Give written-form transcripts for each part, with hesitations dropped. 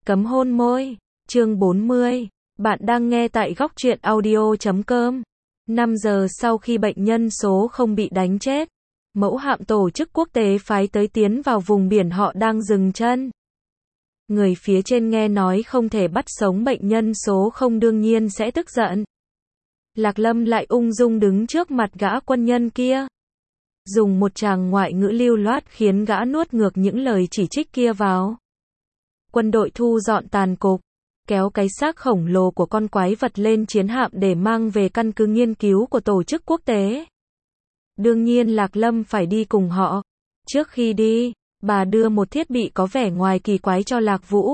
Cấm hôn môi. Chương 40. Bạn đang nghe tại góc truyện audio.com. 5 giờ sau khi bệnh nhân số 0 bị đánh chết, mẫu hạm tổ chức quốc tế phái tới tiến vào vùng biển họ đang dừng chân. Người phía trên nghe nói không thể bắt sống bệnh nhân số 0 đương nhiên sẽ tức giận. Lạc Lâm lại ung dung đứng trước mặt gã quân nhân kia, dùng một tràng ngoại ngữ lưu loát khiến gã nuốt ngược những lời chỉ trích kia vào. Quân đội thu dọn tàn cục, kéo cái xác khổng lồ của con quái vật lên chiến hạm để mang về căn cứ nghiên cứu của tổ chức quốc tế. Đương nhiên Lạc Lâm phải đi cùng họ. Trước khi đi, bà đưa một thiết bị có vẻ ngoài kỳ quái cho Lạc Vũ.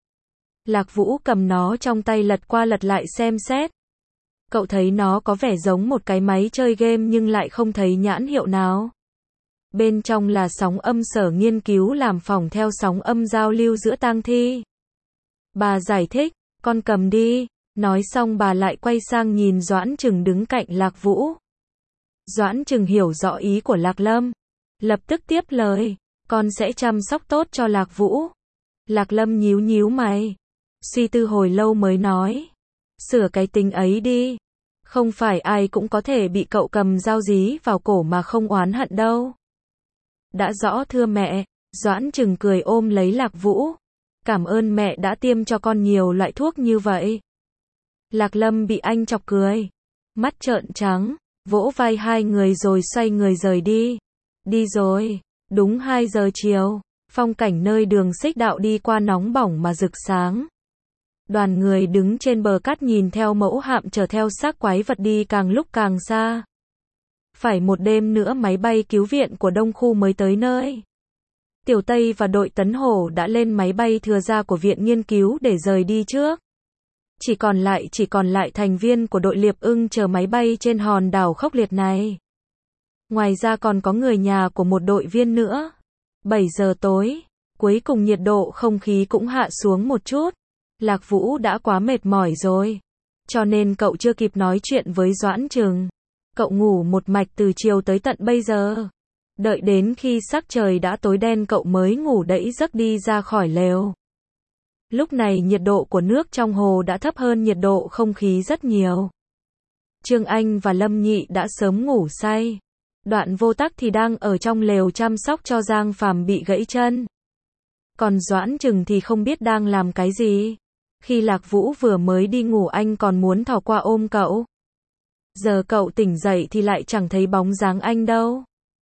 Lạc Vũ cầm nó trong tay lật qua lật lại xem xét. Cậu thấy nó có vẻ giống một cái máy chơi game nhưng lại không thấy nhãn hiệu nào. Bên trong là sóng âm sở nghiên cứu làm phỏng theo sóng âm giao lưu giữa tang thi. Bà giải thích, con cầm đi. Nói xong bà lại quay sang nhìn Doãn Trừng đứng cạnh Lạc Vũ. Doãn Trừng hiểu rõ ý của Lạc Lâm, lập tức tiếp lời, con sẽ chăm sóc tốt cho Lạc Vũ. Lạc Lâm nhíu nhíu mày, suy tư hồi lâu mới nói, sửa cái tính ấy đi. Không phải ai cũng có thể bị cậu cầm dao dí vào cổ mà không oán hận đâu. Đã rõ thưa mẹ. Doãn Trừng cười ôm lấy Lạc Vũ. Cảm ơn mẹ đã tiêm cho con nhiều loại thuốc như vậy. Lạc Lâm bị anh chọc cười, mắt trợn trắng, vỗ vai hai người rồi xoay người rời đi. Đi rồi. Đúng 2 giờ chiều, phong cảnh nơi đường xích đạo đi qua nóng bỏng mà rực sáng. Đoàn người đứng trên bờ cát nhìn theo mẫu hạm chở theo xác quái vật đi càng lúc càng xa. Phải một đêm nữa máy bay cứu viện của Đông Khu mới tới nơi. Tiểu Tây và đội Tấn Hổ đã lên máy bay thừa ra của viện nghiên cứu để rời đi trước. Chỉ còn lại thành viên của đội Liệp Ưng chờ máy bay trên hòn đảo khốc liệt này. Ngoài ra còn có người nhà của một đội viên nữa. 7 giờ tối, cuối cùng nhiệt độ không khí cũng hạ xuống một chút. Lạc Vũ đã quá mệt mỏi rồi, cho nên cậu chưa kịp nói chuyện với Doãn Trừng. Cậu ngủ một mạch từ chiều tới tận bây giờ. Đợi đến khi sắc trời đã tối đen cậu mới ngủ đẫy giấc đi ra khỏi lều. Lúc này nhiệt độ của nước trong hồ đã thấp hơn nhiệt độ không khí rất nhiều. Trương Anh và Lâm Nhị đã sớm ngủ say. Đoạn Vô Tắc thì đang ở trong lều chăm sóc cho Giang Phàm bị gãy chân. Còn Doãn Trừng thì không biết đang làm cái gì. Khi Lạc Vũ vừa mới đi ngủ anh còn muốn thò qua ôm cậu. Giờ cậu tỉnh dậy thì lại chẳng thấy bóng dáng anh đâu.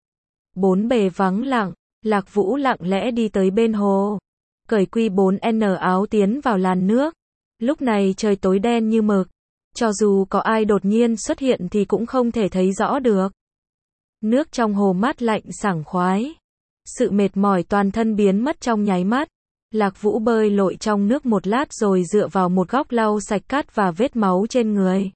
Bốn bề vắng lặng, Lạc Vũ lặng lẽ đi tới bên hồ. Cởi Q4N áo tiến vào làn nước. Lúc này trời tối đen như mực. Cho dù có ai đột nhiên xuất hiện thì cũng không thể thấy rõ được. Nước trong hồ mát lạnh sảng khoái. Sự mệt mỏi toàn thân biến mất trong nháy mắt. Lạc Vũ bơi lội trong nước một lát rồi dựa vào một góc lau sạch cát và vết máu trên người.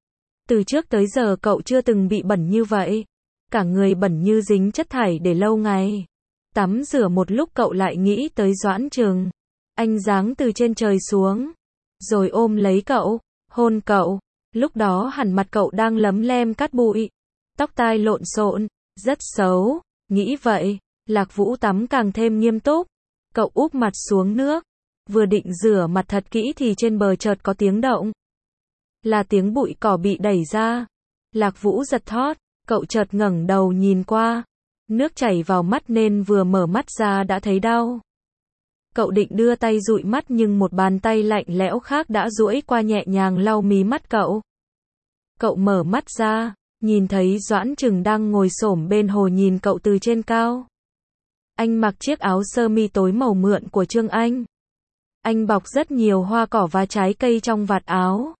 Từ trước tới giờ cậu chưa từng bị bẩn như vậy. Cả người bẩn như dính chất thải để lâu ngày. Tắm rửa một lúc cậu lại nghĩ tới Doãn Trừng. Anh giáng từ trên trời xuống, rồi ôm lấy cậu, hôn cậu. Lúc đó hẳn mặt cậu đang lấm lem cát bụi, tóc tai lộn xộn, rất xấu. Nghĩ vậy, Lạc Vũ tắm càng thêm nghiêm túc. Cậu úp mặt xuống nước, vừa định rửa mặt thật kỹ thì trên bờ chợt có tiếng động. Là tiếng bụi cỏ bị đẩy ra. Lạc Vũ giật thót, cậu chợt ngẩng đầu nhìn qua. Nước chảy vào mắt nên vừa mở mắt ra đã thấy đau. Cậu định đưa tay dụi mắt nhưng một bàn tay lạnh lẽo khác đã duỗi qua nhẹ nhàng lau mí mắt cậu. Cậu mở mắt ra, nhìn thấy Doãn Trừng đang ngồi xổm bên hồ nhìn cậu từ trên cao. Anh mặc chiếc áo sơ mi tối màu mượn của Trương Anh. Anh bọc rất nhiều hoa cỏ và trái cây trong vạt áo.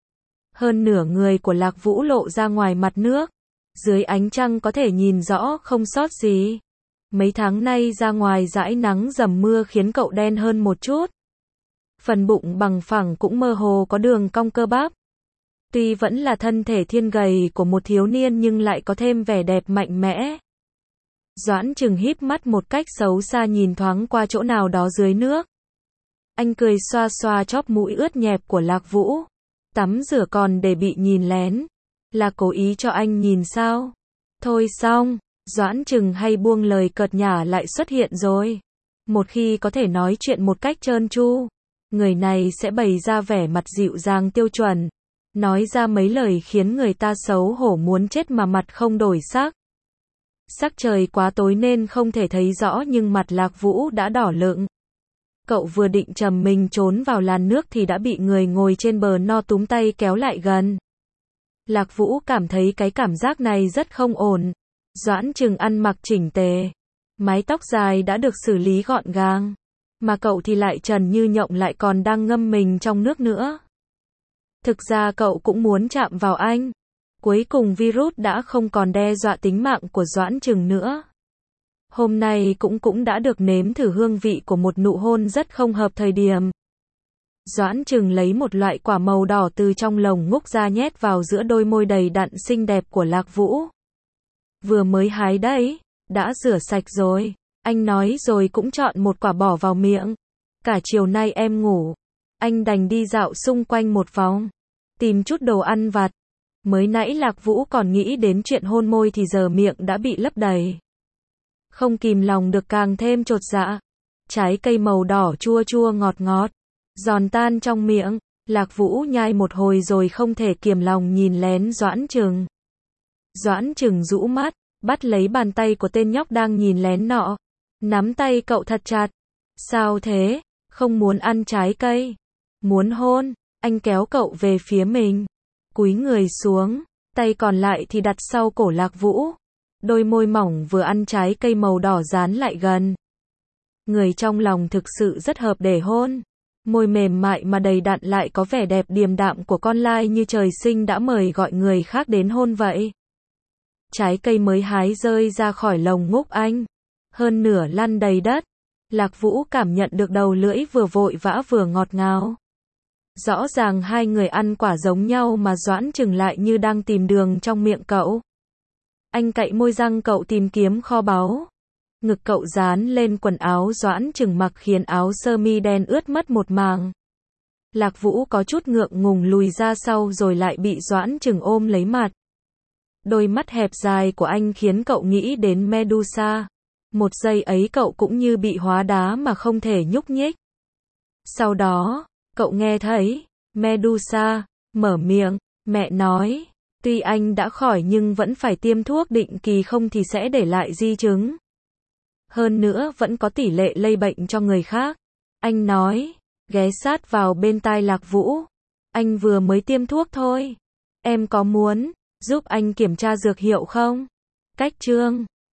Hơn nửa người của Lạc Vũ lộ ra ngoài mặt nước. Dưới ánh trăng có thể nhìn rõ không sót gì. Mấy tháng nay ra ngoài dãi nắng dầm mưa khiến cậu đen hơn một chút. Phần bụng bằng phẳng cũng mơ hồ có đường cong cơ bắp. Tuy vẫn là thân thể thiên gầy của một thiếu niên nhưng lại có thêm vẻ đẹp mạnh mẽ. Doãn Trừng híp mắt một cách xấu xa nhìn thoáng qua chỗ nào đó dưới nước. Anh cười xoa xoa chóp mũi ướt nhẹp của Lạc Vũ. Tắm rửa còn để bị nhìn lén. Là cố ý cho anh nhìn sao? Thôi xong, Doãn Trừng hay buông lời cợt nhả lại xuất hiện rồi. Một khi có thể nói chuyện một cách trơn tru, người này sẽ bày ra vẻ mặt dịu dàng tiêu chuẩn, nói ra mấy lời khiến người ta xấu hổ muốn chết mà mặt không đổi sắc. Sắc trời quá tối nên không thể thấy rõ nhưng mặt Lạc Vũ đã đỏ lựng. Cậu vừa định trầm mình trốn vào làn nước thì đã bị người ngồi trên bờ no túm tay kéo lại gần. Lạc Vũ cảm thấy cái cảm giác này rất không ổn. Doãn Trừng ăn mặc chỉnh tề, mái tóc dài đã được xử lý gọn gàng, mà cậu thì lại trần như nhộng lại còn đang ngâm mình trong nước nữa. Thực ra cậu cũng muốn chạm vào anh. Cuối cùng virus đã không còn đe dọa tính mạng của Doãn Trừng nữa. Hôm nay cũng đã được nếm thử hương vị của một nụ hôn rất không hợp thời điểm. Doãn Trừng lấy một loại quả màu đỏ từ trong lồng ngúc ra nhét vào giữa đôi môi đầy đặn xinh đẹp của Lạc Vũ. Vừa mới hái đấy, đã rửa sạch rồi. Anh nói rồi cũng chọn một quả bỏ vào miệng. Cả chiều nay em ngủ, anh đành đi dạo xung quanh một vòng, tìm chút đồ ăn vặt. Mới nãy Lạc Vũ còn nghĩ đến chuyện hôn môi thì giờ miệng đã bị lấp đầy. Không kìm lòng được càng thêm chột dạ. Trái cây màu đỏ chua chua ngọt ngọt, giòn tan trong miệng. Lạc Vũ nhai một hồi rồi không thể kiềm lòng nhìn lén Doãn Trừng. Doãn Trừng rũ mắt, bắt lấy bàn tay của tên nhóc đang nhìn lén nọ. Nắm tay cậu thật chặt. Sao thế? Không muốn ăn trái cây? Muốn hôn? Anh kéo cậu về phía mình. Cúi người xuống, tay còn lại thì đặt sau cổ Lạc Vũ. Đôi môi mỏng vừa ăn trái cây màu đỏ dán lại gần. Người trong lòng thực sự rất hợp để hôn. Môi mềm mại mà đầy đặn lại có vẻ đẹp điềm đạm của con lai như trời sinh đã mời gọi người khác đến hôn vậy. Trái cây mới hái rơi ra khỏi lồng ngúc anh. Hơn nửa lăn đầy đất. Lạc Vũ cảm nhận được đầu lưỡi vừa vội vã vừa ngọt ngào. Rõ ràng hai người ăn quả giống nhau mà Doãn Trừng lại như đang tìm đường trong miệng cậu. Anh cạy môi răng cậu tìm kiếm kho báu. Ngực cậu dán lên quần áo Doãn Trừng mặc khiến áo sơ mi đen ướt mất một mảng. Lạc Vũ có chút ngượng ngùng lùi ra sau rồi lại bị Doãn Trừng ôm lấy mặt. Đôi mắt hẹp dài của anh khiến cậu nghĩ đến Medusa. Một giây ấy cậu cũng như bị hóa đá mà không thể nhúc nhích. Sau đó, cậu nghe thấy Medusa mở miệng, mẹ nói, tuy anh đã khỏi nhưng vẫn phải tiêm thuốc định kỳ không thì sẽ để lại di chứng. Hơn nữa vẫn có tỷ lệ lây bệnh cho người khác. Anh nói, ghé sát vào bên tai Lạc Vũ. Anh vừa mới tiêm thuốc thôi. Em có muốn giúp anh kiểm tra dược hiệu không? Cách chương